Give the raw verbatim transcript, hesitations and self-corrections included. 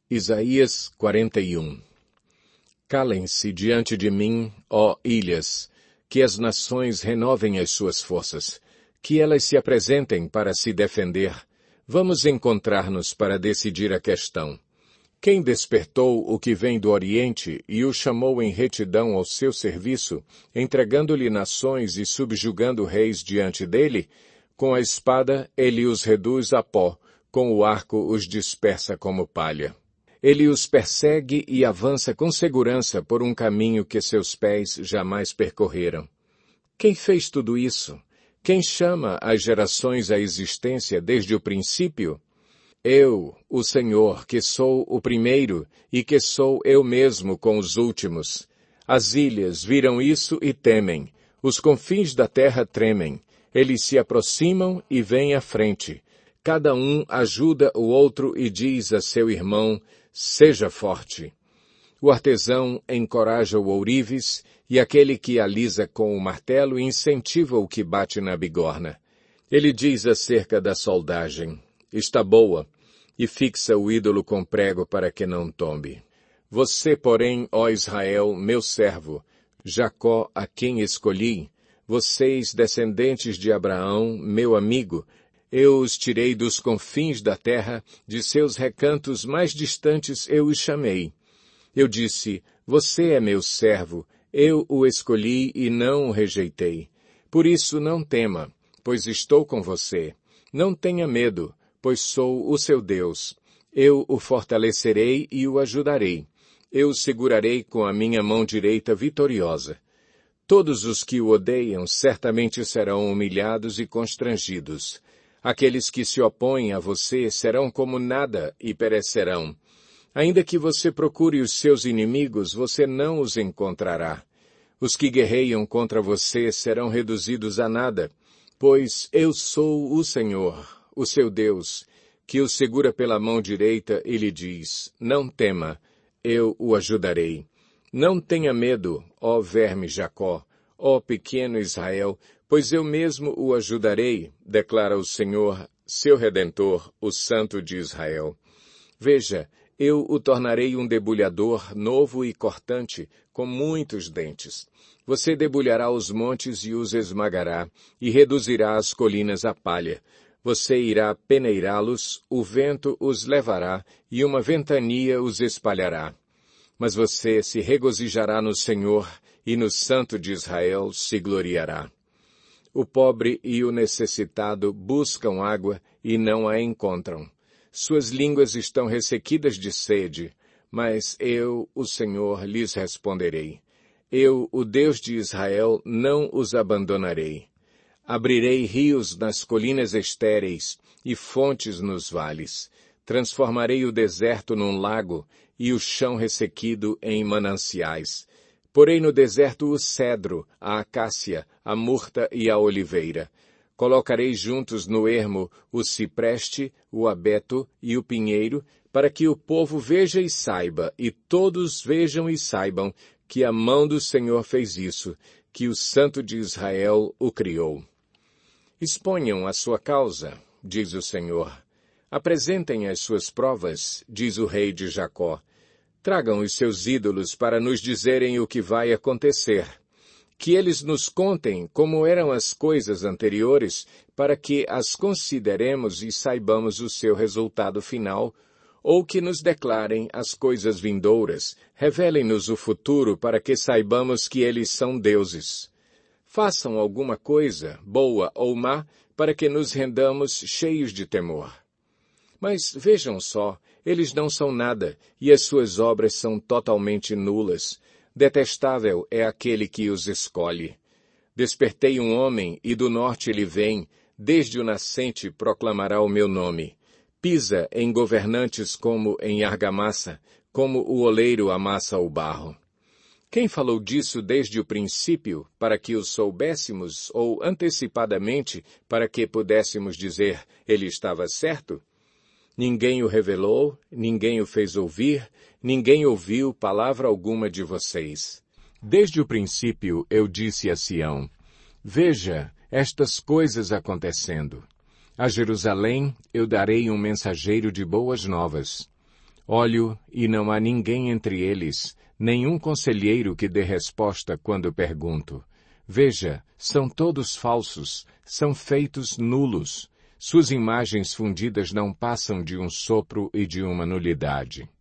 Isaías quarenta e um. Calem-se diante de mim, ó ilhas, que as nações renovem as suas forças, que elas se apresentem para se defender. Vamos encontrar-nos para decidir a questão. Quem despertou o que vem do Oriente e o chamou em retidão ao seu serviço, entregando-lhe nações e subjugando reis diante dele? Com a espada ele os reduz a pó, com o arco os dispersa como palha. Ele os persegue e avança com segurança por um caminho que seus pés jamais percorreram. Quem fez tudo isso? Quem chama as gerações à existência desde o princípio? Eu, o Senhor, que sou o primeiro e que sou eu mesmo com os últimos. As ilhas viram isso e temem. Os confins da terra tremem. Eles se aproximam e vêm à frente. Cada um ajuda o outro e diz a seu irmão, seja forte. O artesão encoraja o ourives e aquele que alisa com o martelo incentiva o que bate na bigorna. Ele diz acerca da soldagem, está boa, e fixa o ídolo com prego para que não tombe. Você, porém, ó Israel, meu servo, Jacó, a quem escolhi, vocês, descendentes de Abraão, meu amigo, eu os tirei dos confins da terra, de seus recantos mais distantes eu os chamei. Eu disse, você é meu servo, eu o escolhi e não o rejeitei. Por isso não tema, pois estou com você. Não tenha medo, pois sou o seu Deus. Eu o fortalecerei e o ajudarei. Eu o segurarei com a minha mão direita vitoriosa. Todos os que o odeiam certamente serão humilhados e constrangidos. Aqueles que se opõem a você serão como nada e perecerão. Ainda que você procure os seus inimigos, você não os encontrará. Os que guerreiam contra você serão reduzidos a nada, pois eu sou o Senhor, o seu Deus, que o segura pela mão direita e lhe diz, não tema, eu o ajudarei. Não tenha medo, ó verme Jacó, ó pequeno Israel, pois eu mesmo o ajudarei, declara o Senhor, seu Redentor, o Santo de Israel. Veja, eu o tornarei um debulhador novo e cortante, com muitos dentes. Você debulhará os montes e os esmagará, e reduzirá as colinas a palha. Você irá peneirá-los, o vento os levará, e uma ventania os espalhará. Mas você se regozijará no Senhor, e no Santo de Israel se gloriará. O pobre e o necessitado buscam água e não a encontram. Suas línguas estão ressequidas de sede, mas eu, o Senhor, lhes responderei. Eu, o Deus de Israel, não os abandonarei. Abrirei rios nas colinas estéreis e fontes nos vales. Transformarei o deserto num lago e o chão ressequido em mananciais. Porei no deserto o cedro, a acácia, a murta e a oliveira. Colocarei juntos no ermo o cipreste, o abeto e o pinheiro, para que o povo veja e saiba, e todos vejam e saibam, que a mão do Senhor fez isso, que o Santo de Israel o criou. Exponham a sua causa, diz o Senhor. Apresentem as suas provas, diz o rei de Jacó. Tragam os seus ídolos para nos dizerem o que vai acontecer. Que eles nos contem como eram as coisas anteriores, para que as consideremos e saibamos o seu resultado final, ou que nos declarem as coisas vindouras, revelem-nos o futuro para que saibamos que eles são deuses. Façam alguma coisa, boa ou má, para que nos rendamos cheios de temor. Mas vejam só, eles não são nada, e as suas obras são totalmente nulas. Detestável é aquele que os escolhe. Despertei um homem, e do norte ele vem, desde o nascente proclamará o meu nome. Pisa em governantes como em argamassa, como o oleiro amassa o barro. Quem falou disso desde o princípio, para que o soubéssemos, ou antecipadamente, para que pudéssemos dizer, ele estava certo? Ninguém o revelou, ninguém o fez ouvir, ninguém ouviu palavra alguma de vocês. Desde o princípio eu disse a Sião, veja estas coisas acontecendo. A Jerusalém eu darei um mensageiro de boas novas. Olho, e não há ninguém entre eles, nenhum conselheiro que dê resposta quando pergunto. Veja, são todos falsos, são feitos nulos. Suas imagens fundidas não passam de um sopro e de uma nulidade.